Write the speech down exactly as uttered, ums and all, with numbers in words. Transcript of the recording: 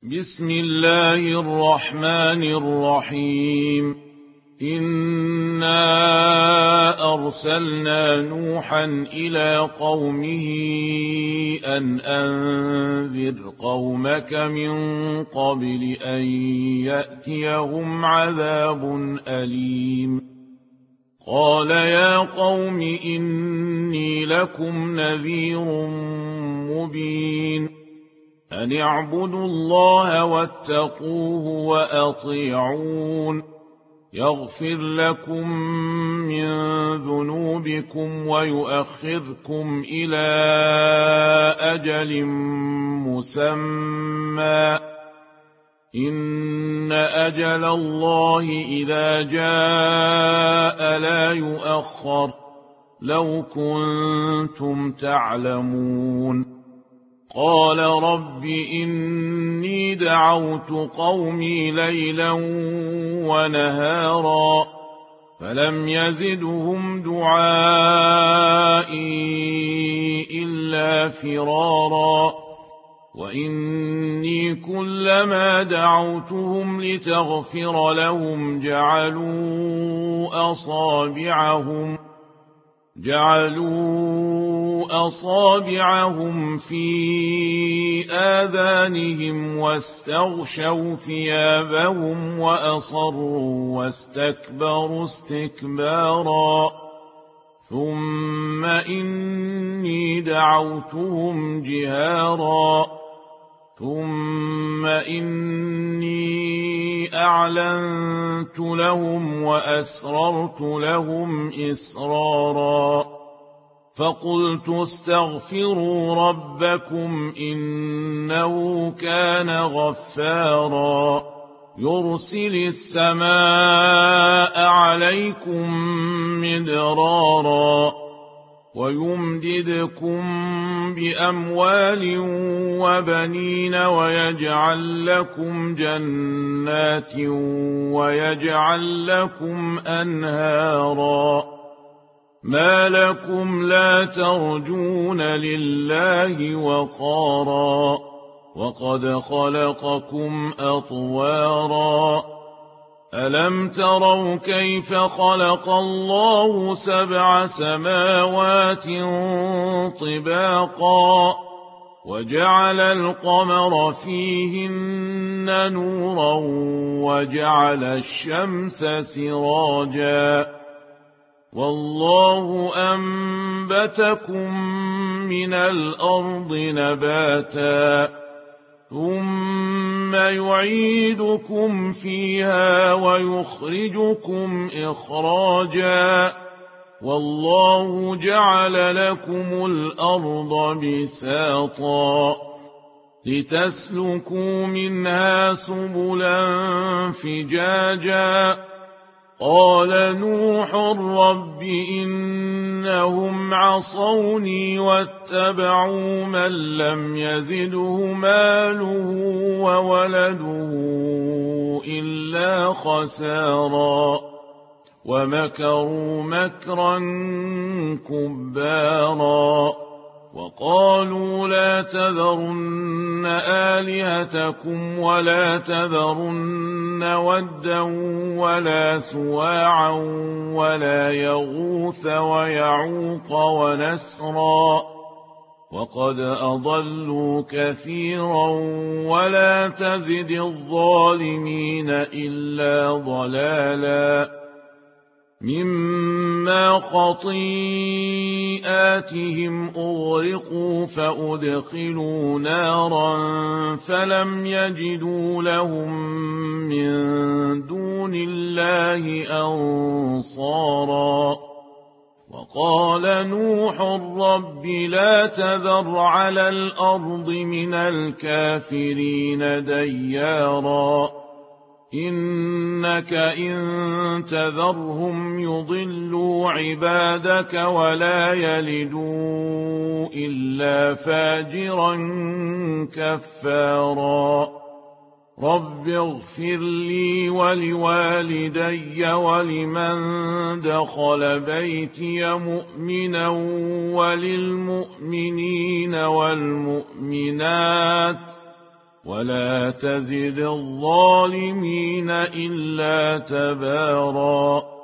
بسم الله الرحمن الرحيم. إنا أرسلنا نوحا إلى قومه أن أنذر قومك من قبل أن يأتيهم عذاب أليم. قال يا قوم إني لكم نذير مبين، أن اعبدوا الله واتقوه وأطيعون، يغفر لكم من ذنوبكم ويؤخركم إلى أجل مسمى، إن أجل الله إذا جاء لا يؤخر، لو كنتم تعلمون. قال رب إني دعوت قومي ليلا ونهارا فلم يزدهم دعائي إلا فرارا، وإني كلما دعوتهم لتغفر لهم جعلوا أصابعهم جعلوا أصابعهم في آذانهم واستغشوا ثيابهم وأصروا واستكبروا استكبارا، ثم إني دعوتهم جهارا، ثم إني أعلنت لهم وأسررت لهم إسرارا، فقلت استغفروا ربكم إنه كان غفارا، يرسل السماء عليكم مدرارا ويمددكم بأموال وبنين ويجعل لكم جنات ويجعل لكم أنهارا، ما لكم لا ترجون لله وقارا وقد خلقكم أطوارا، ألم تروا كيف خلق الله سبع سماوات طباقا وجعل القمر فيهن نورا وجعل الشمس سراجا، والله أنبتكم من الأرض نباتا، ثم يعيدكم فيها ويخرجكم إخراجا، والله جعل لكم الأرض بساطا لتسلكوا منها سبلا فجاجا. قال نوح رب إنهم عصوني واتبعوا من لم يزده ماله وولده إلا خسارا، ومكروا مكرا كبارا، وقالوا لا تذرن آلهتكم ولا تذرن ودا ولا سواعا ولا يغوث ويعوق ونسرا، وقد أضلوا كثيرا ولا تزد الظالمين إلا ضلالا، مما خطيئاتهم أغرقوا فأدخلوا نارا فلم يجدوا لهم من دون الله أنصارا. وقال نوح رب لا تذر على الأرض من الكافرين ديارا، إنك إن تذرهم يضلوا عبادك ولا يلدوا إلا فاجرا كفارا. رب اغفر لي ولوالدي ولمن دخل بيتي مؤمنا وللمؤمنين والمؤمنات ولا تزد الظالمين إلا تباراً.